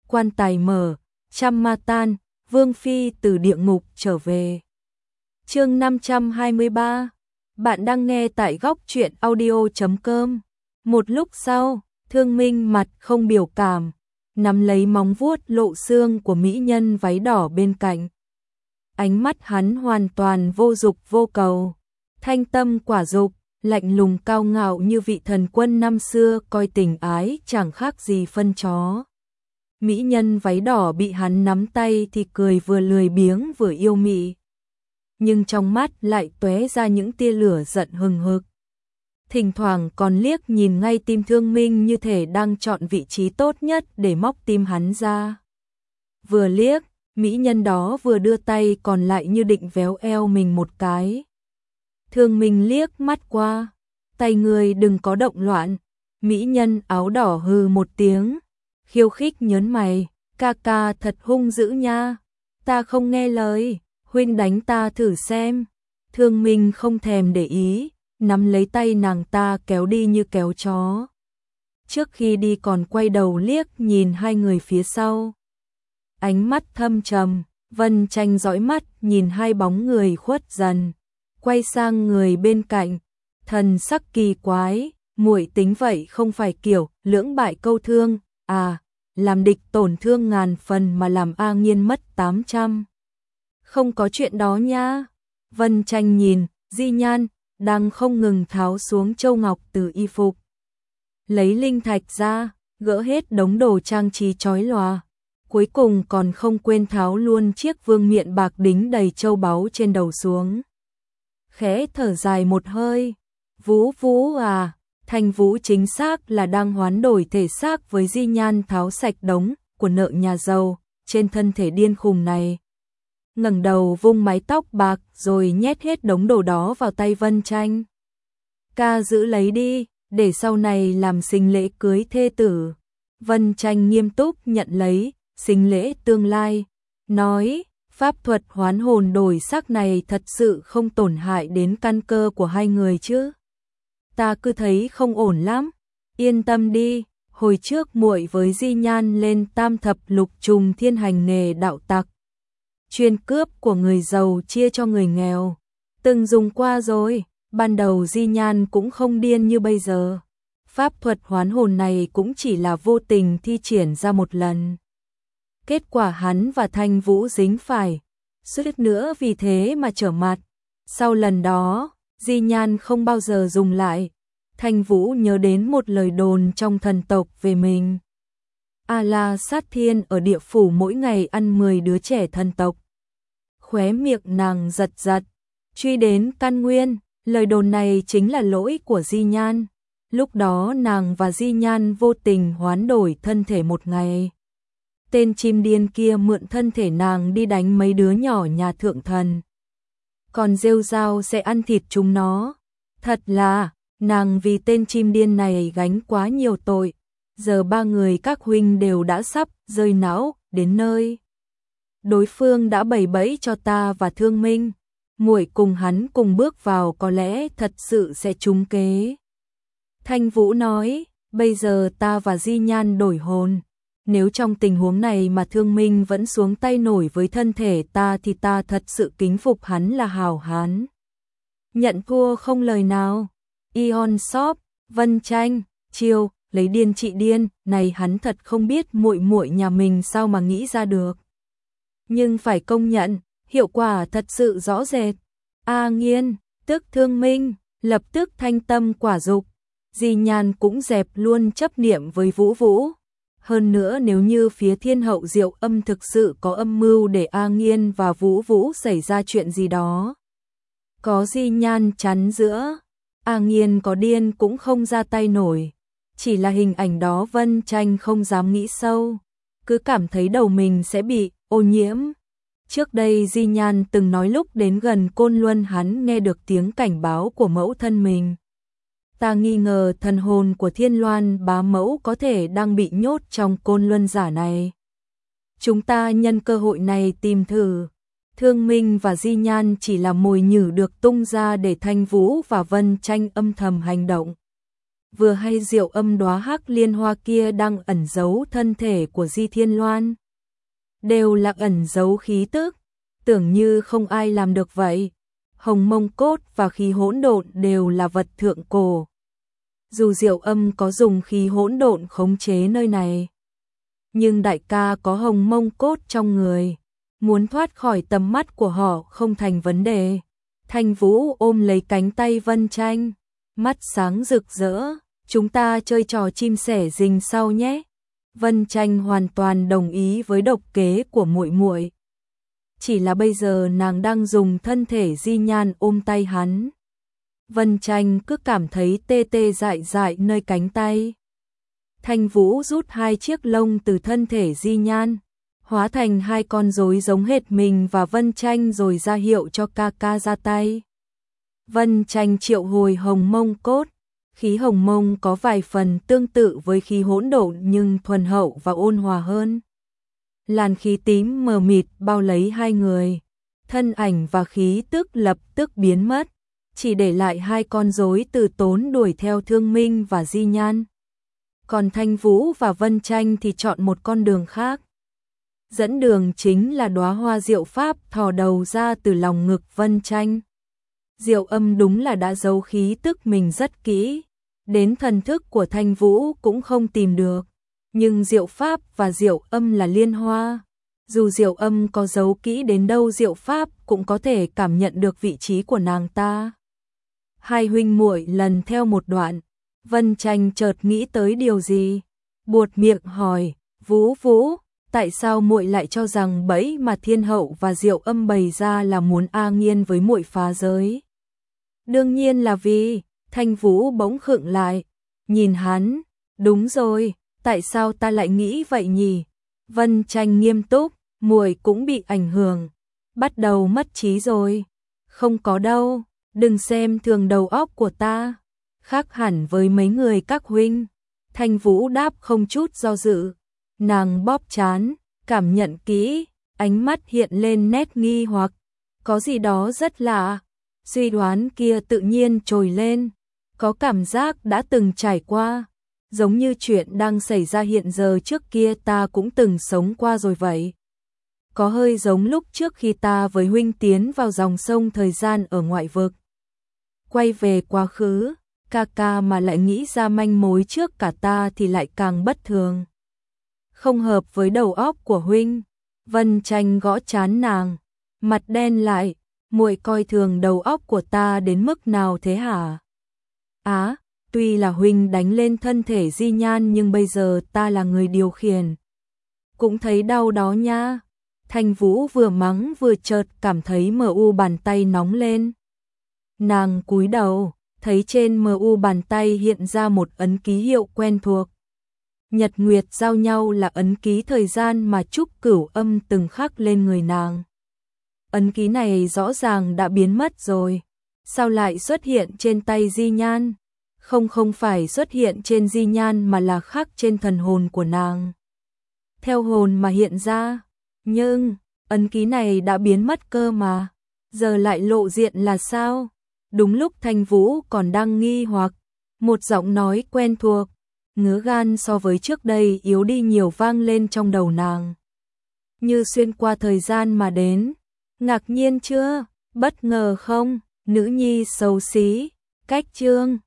quan tài mở, trăm ma tan, Vương Phi từ địa ngục trở về. Chương 523. Bạn đang nghe tại góc truyện audio.com. Một lúc sau, Thương Minh mặt không biểu cảm, nắm lấy móng vuốt lộ xương của mỹ nhân váy đỏ bên cạnh. Ánh mắt hắn hoàn toàn vô dục vô cầu, thanh tâm quả dục, lạnh lùng cao ngạo như vị thần quân năm xưa coi tình ái chẳng khác gì phân chó. Mỹ nhân váy đỏ bị hắn nắm tay thì cười vừa lười biếng vừa yêu mị, nhưng trong mắt lại tóe ra những tia lửa giận hừng hực. Thỉnh thoảng còn liếc nhìn ngay tim Thương Minh như thể đang chọn vị trí tốt nhất để móc tim hắn ra. Vừa liếc, mỹ nhân đó vừa đưa tay còn lại như định véo eo mình một cái. Thương Minh liếc mắt qua, tay người đừng có động loạn. Mỹ nhân áo đỏ hừ một tiếng, khiêu khích nhớn mày, ca ca thật hung dữ nha, ta không nghe lời, huynh đánh ta thử xem. Thương Minh không thèm để ý, nắm lấy tay nàng ta kéo đi như kéo chó. Trước khi đi còn quay đầu liếc nhìn hai người phía sau. Ánh mắt thâm trầm, Vân Tranh dõi mắt nhìn hai bóng người khuất dần, quay sang người bên cạnh, thần sắc kỳ quái, muội tính vậy không phải kiểu lưỡng bại câu thương, à, làm địch tổn thương ngàn phần mà làm A Nghiên mất 800. Không có chuyện đó nha. Vân Tranh nhìn, Di Nhan đang không ngừng tháo xuống châu ngọc từ y phục, lấy linh thạch ra, gỡ hết đống đồ trang trí chói lòa, cuối cùng còn không quên tháo luôn chiếc vương miện bạc đính đầy châu báu trên đầu xuống. Khẽ thở dài một hơi, Vũ Vũ à, Thanh Vũ chính xác là đang hoán đổi thể xác với Di Nhan tháo sạch đống của nợ nhà giàu trên thân thể điên khùng này. Ngẩng đầu vung mái tóc bạc rồi nhét hết đống đồ đó vào tay Vân Tranh. Ca giữ lấy đi, để sau này làm sinh lễ cưới thê tử. Vân Tranh nghiêm túc nhận lấy, sinh lễ tương lai, nói, pháp thuật hoán hồn đổi xác này thật sự không tổn hại đến căn cơ của hai người chứ. Ta cứ thấy không ổn lắm, yên tâm đi, hồi trước muội với Di Nhan lên tam thập lục trùng thiên hành nghề đạo tặc, chuyên cướp của người giàu chia cho người nghèo, từng dùng qua rồi, ban đầu Di Nhan cũng không điên như bây giờ. Pháp thuật hoán hồn này cũng chỉ là vô tình thi triển ra một lần. Kết quả hắn và Thanh Vũ dính phải, suýt nữa vì thế mà trở mặt. Sau lần đó, Di Nhan không bao giờ dùng lại. Thanh Vũ nhớ đến một lời đồn trong thần tộc về mình. A La Sát Thiên ở địa phủ mỗi ngày ăn 10 đứa trẻ thần tộc. Khóe miệng nàng giật giật, truy đến căn nguyên, lời đồn này chính là lỗi của Di Nhan. Lúc đó nàng và Di Nhan vô tình hoán đổi thân thể một ngày. Tên chim điên kia mượn thân thể nàng đi đánh mấy đứa nhỏ nhà thượng thần, còn rêu rao sẽ ăn thịt chúng nó. Thật là, nàng vì tên chim điên này gánh quá nhiều tội. Giờ ba người các huynh đều đã sắp rơi não đến nơi. Đối phương đã bày bẫy cho ta và Thương Minh, muội cùng hắn cùng bước vào có lẽ thật sự sẽ trúng kế. Thanh Vũ nói, bây giờ ta và Di Nhan đổi hồn. Nếu trong tình huống này mà Thương Minh vẫn xuống tay nổi với thân thể ta thì ta thật sự kính phục hắn là hảo hán. Nhận thua không lời nào. Ion Shop, Vân Tranh, chiêu, lấy điên trị điên, này hắn thật không biết muội muội nhà mình sao mà nghĩ ra được. Nhưng phải công nhận, hiệu quả thật sự rõ rệt. A Nghiên, tức Thương Minh, lập tức thanh tâm quả dục. Di Nhan cũng dẹp luôn chấp niệm với Vũ Vũ. Hơn nữa nếu như phía Thiên Hậu Diệu Âm thực sự có âm mưu để A Nghiên và Vũ Vũ xảy ra chuyện gì đó, có Di Nhan chắn giữa, A Nghiên có điên cũng không ra tay nổi. Chỉ là hình ảnh đó Vân Tranh không dám nghĩ sâu, cứ cảm thấy đầu mình sẽ bị ô nhiễm. Trước đây Di Nhan từng nói lúc đến gần Côn Luân hắn nghe được tiếng cảnh báo của mẫu thân mình. Ta nghi ngờ thần hồn của Thiên Loan bá mẫu có thể đang bị nhốt trong Côn Luân giả này. Chúng ta nhân cơ hội này tìm thử. Thương Minh và Di Nhan chỉ là mồi nhử được tung ra để Thanh Vũ và Vân Tranh âm thầm hành động. vừa hay Diệu Âm đóa hắc liên hoa kia đang ẩn giấu thân thể của Di Thiên Loan. Đều là ẩn giấu khí tức, tưởng như không ai làm được vậy. Hồng mông cốt và khí hỗn độn đều là vật thượng cổ. Dù Diệu Âm có dùng khí hỗn độn khống chế nơi này, nhưng đại ca có hồng mông cốt trong người, muốn thoát khỏi tầm mắt của họ không thành vấn đề. Thanh Vũ ôm lấy cánh tay Vân Tranh, mắt sáng rực rỡ, chúng ta chơi trò chim sẻ rình sau nhé. Vân Tranh hoàn toàn đồng ý với độc kế của muội muội. Chỉ là bây giờ nàng đang dùng thân thể Di Nhan ôm tay hắn. Vân Tranh cứ cảm thấy tê tê dại dại nơi cánh tay. Thanh Vũ rút 2 chiếc lông từ thân thể Di Nhan, hóa thành 2 con rối giống hệt mình và Vân Tranh rồi ra hiệu cho ca ca ra tay. Vân Tranh triệu hồi hồng mông cốt, khí hồng mông có vài phần tương tự với khí hỗn độn nhưng thuần hậu và ôn hòa hơn. Làn khí tím mờ mịt bao lấy 2 người, thân ảnh và khí tức lập tức biến mất, chỉ để lại 2 con rối từ tốn đuổi theo Thương Minh và Di Nhan. Còn Thanh Vũ và Vân Tranh thì chọn một con đường khác. Dẫn đường chính là đóa hoa diệu pháp thò đầu ra từ lòng ngực Vân Tranh. Diệu Âm đúng là đã giấu khí tức mình rất kỹ, đến thần thức của Thanh Vũ cũng không tìm được. Nhưng Diệu Pháp và Diệu Âm là liên hoa. Dù Diệu Âm có giấu kỹ đến đâu Diệu Pháp cũng có thể cảm nhận được vị trí của nàng ta. 2 huynh muội lần theo một đoạn, Vân Tranh chợt nghĩ tới điều gì, buột miệng hỏi, Vũ Vũ, tại sao muội lại cho rằng bẫy mà Thiên Hậu và Diệu Âm bày ra là muốn A Nghiên với muội phá giới? Đương nhiên là vì, Thanh Vũ bỗng khựng lại, nhìn hắn, đúng rồi, tại sao ta lại nghĩ vậy nhỉ? Vân Tranh nghiêm túc, muội cũng bị ảnh hưởng, bắt đầu mất trí rồi. Không có đâu, đừng xem thường đầu óc của ta, khác hẳn với mấy người các huynh. Thanh Vũ đáp không chút do dự, nàng bóp trán, cảm nhận kỹ, ánh mắt hiện lên nét nghi hoặc, có gì đó rất lạ. Suy đoán kia tự nhiên trồi lên, có cảm giác đã từng trải qua, giống như chuyện đang xảy ra hiện giờ trước kia ta cũng từng sống qua rồi vậy. Có hơi giống lúc trước khi ta với huynh tiến vào dòng sông thời gian ở ngoại vực. Quay về quá khứ, ca ca mà lại nghĩ ra manh mối trước cả ta thì lại càng bất thường. Không hợp với đầu óc của huynh. Vân Tranh gõ trán nàng, mặt đen lại, muội coi thường đầu óc của ta đến mức nào thế hả? Á, tuy là huynh đánh lên thân thể Di Nhan nhưng bây giờ ta là người điều khiển. Cũng thấy đau đó nha. Thanh Vũ vừa mắng vừa chợt cảm thấy MU bàn tay nóng lên. Nàng cúi đầu, thấy trên MU bàn tay hiện ra một ấn ký hiệu quen thuộc. Nhật nguyệt giao nhau là ấn ký thời gian mà Trúc Cửu Âm từng khắc lên người nàng. Ấn ký này rõ ràng đã biến mất rồi, sao lại xuất hiện trên tay Di Nhan? Không phải xuất hiện trên Di Nhan mà là khắc trên thần hồn của nàng. Theo hồn mà hiện ra, nhưng ấn ký này đã biến mất cơ mà, giờ lại lộ diện là sao? Đúng lúc Thanh Vũ còn đang nghi hoặc, một giọng nói quen thuộc, ngứa gan so với trước đây yếu đi nhiều vang lên trong đầu nàng. Như xuyên qua thời gian mà đến. Ngạc nhiên chưa? Bất ngờ không? Nữ nhi xấu xí, cách chương